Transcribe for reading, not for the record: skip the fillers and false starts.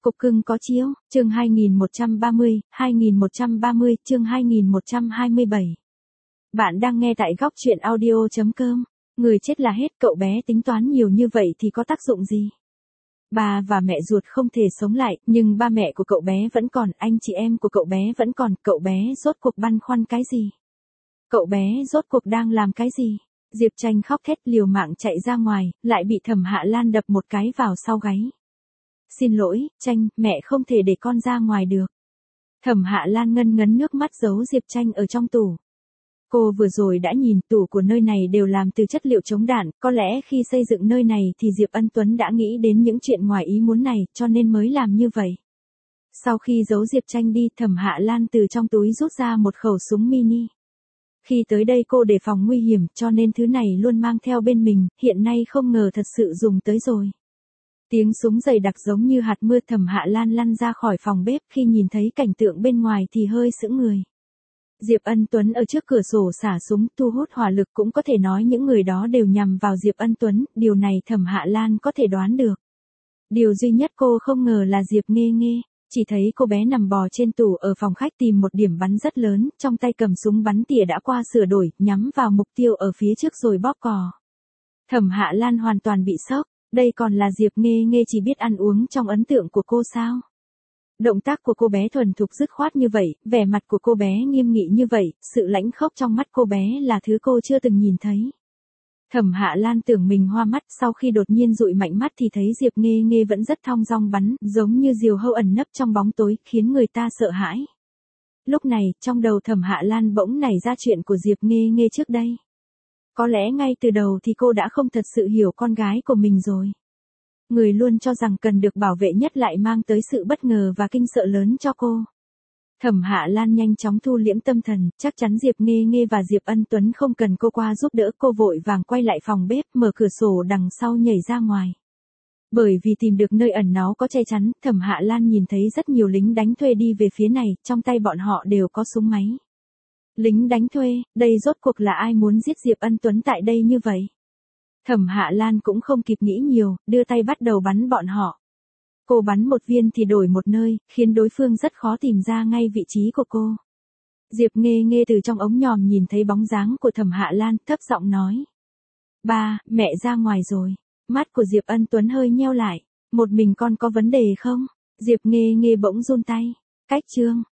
Cục cưng có chiếu, chương 2130, chương 2127. Bạn đang nghe tại góc truyện audio.com. Người chết là hết, cậu bé tính toán nhiều như vậy thì có tác dụng gì? Bà và mẹ ruột không thể sống lại, nhưng ba mẹ của cậu bé vẫn còn, anh chị em của cậu bé vẫn còn, cậu bé rốt cuộc băn khoăn cái gì? Cậu bé rốt cuộc đang làm cái gì? Diệp Tranh khóc thét liều mạng chạy ra ngoài, lại bị Thẩm Hạ Lan đập một cái vào sau gáy. Xin lỗi, Tranh, mẹ không thể để con ra ngoài được. Thẩm Hạ Lan ngân ngấn nước mắt giấu Diệp Tranh ở trong tủ. Cô vừa rồi đã nhìn tủ của nơi này đều làm từ chất liệu chống đạn, có lẽ khi xây dựng nơi này thì Diệp Ân Tuấn đã nghĩ đến những chuyện ngoài ý muốn này, cho nên mới làm như vậy. Sau khi giấu Diệp Tranh đi, Thẩm Hạ Lan từ trong túi rút ra một khẩu súng mini. Khi tới đây cô đề phòng nguy hiểm, cho nên thứ này luôn mang theo bên mình, hiện nay không ngờ thật sự dùng tới rồi. Tiếng súng dày đặc giống như hạt mưa. Thẩm Hạ Lan lăn ra khỏi phòng bếp, khi nhìn thấy cảnh tượng bên ngoài thì hơi sững người. Diệp Ân Tuấn ở trước cửa sổ xả súng thu hút hỏa lực, cũng có thể nói những người đó đều nhằm vào Diệp Ân Tuấn, điều này Thẩm Hạ Lan có thể đoán được. Điều duy nhất cô không ngờ là Diệp Nghê Nghê, chỉ thấy cô bé nằm bò trên tủ ở phòng khách tìm một điểm bắn rất lớn, trong tay cầm súng bắn tỉa đã qua sửa đổi, nhắm vào mục tiêu ở phía trước rồi bóp cò. Thẩm Hạ Lan hoàn toàn bị sốc. Đây còn là Diệp Nghê Nghê chỉ biết ăn uống trong ấn tượng của cô sao? Động tác của cô bé thuần thục dứt khoát như vậy, vẻ mặt của cô bé nghiêm nghị như vậy, sự lãnh khốc trong mắt cô bé là thứ cô chưa từng nhìn thấy. Thẩm Hạ Lan tưởng mình hoa mắt, sau khi đột nhiên dụi mạnh mắt thì thấy Diệp Nghê Nghê vẫn rất thong dong bắn, giống như diều hâu ẩn nấp trong bóng tối, khiến người ta sợ hãi. Lúc này, trong đầu Thẩm Hạ Lan bỗng nảy ra chuyện của Diệp Nghê Nghê trước đây. Có lẽ ngay từ đầu thì cô đã không thật sự hiểu con gái của mình rồi. Người luôn cho rằng cần được bảo vệ nhất lại mang tới sự bất ngờ và kinh sợ lớn cho cô. Thẩm Hạ Lan nhanh chóng thu liễm tâm thần, chắc chắn Diệp Nghê Nghê và Diệp Ân Tuấn không cần cô qua giúp đỡ, cô vội vàng quay lại phòng bếp, mở cửa sổ đằng sau nhảy ra ngoài. Bởi vì tìm được nơi ẩn náu có che chắn, Thẩm Hạ Lan nhìn thấy rất nhiều lính đánh thuê đi về phía này, trong tay bọn họ đều có súng máy. Lính đánh thuê, đây rốt cuộc là ai muốn giết Diệp Ân Tuấn tại đây như vậy? Thẩm Hạ Lan cũng không kịp nghĩ nhiều, đưa tay bắt đầu bắn bọn họ. Cô bắn một viên thì đổi một nơi, khiến đối phương rất khó tìm ra ngay vị trí của cô. Diệp Nghê Nghê từ trong ống nhòm nhìn thấy bóng dáng của Thẩm Hạ Lan, thấp giọng nói. Ba, mẹ ra ngoài rồi. Mắt của Diệp Ân Tuấn hơi nheo lại. Một mình con có vấn đề không? Diệp Nghê Nghê bỗng run tay. Cách chương.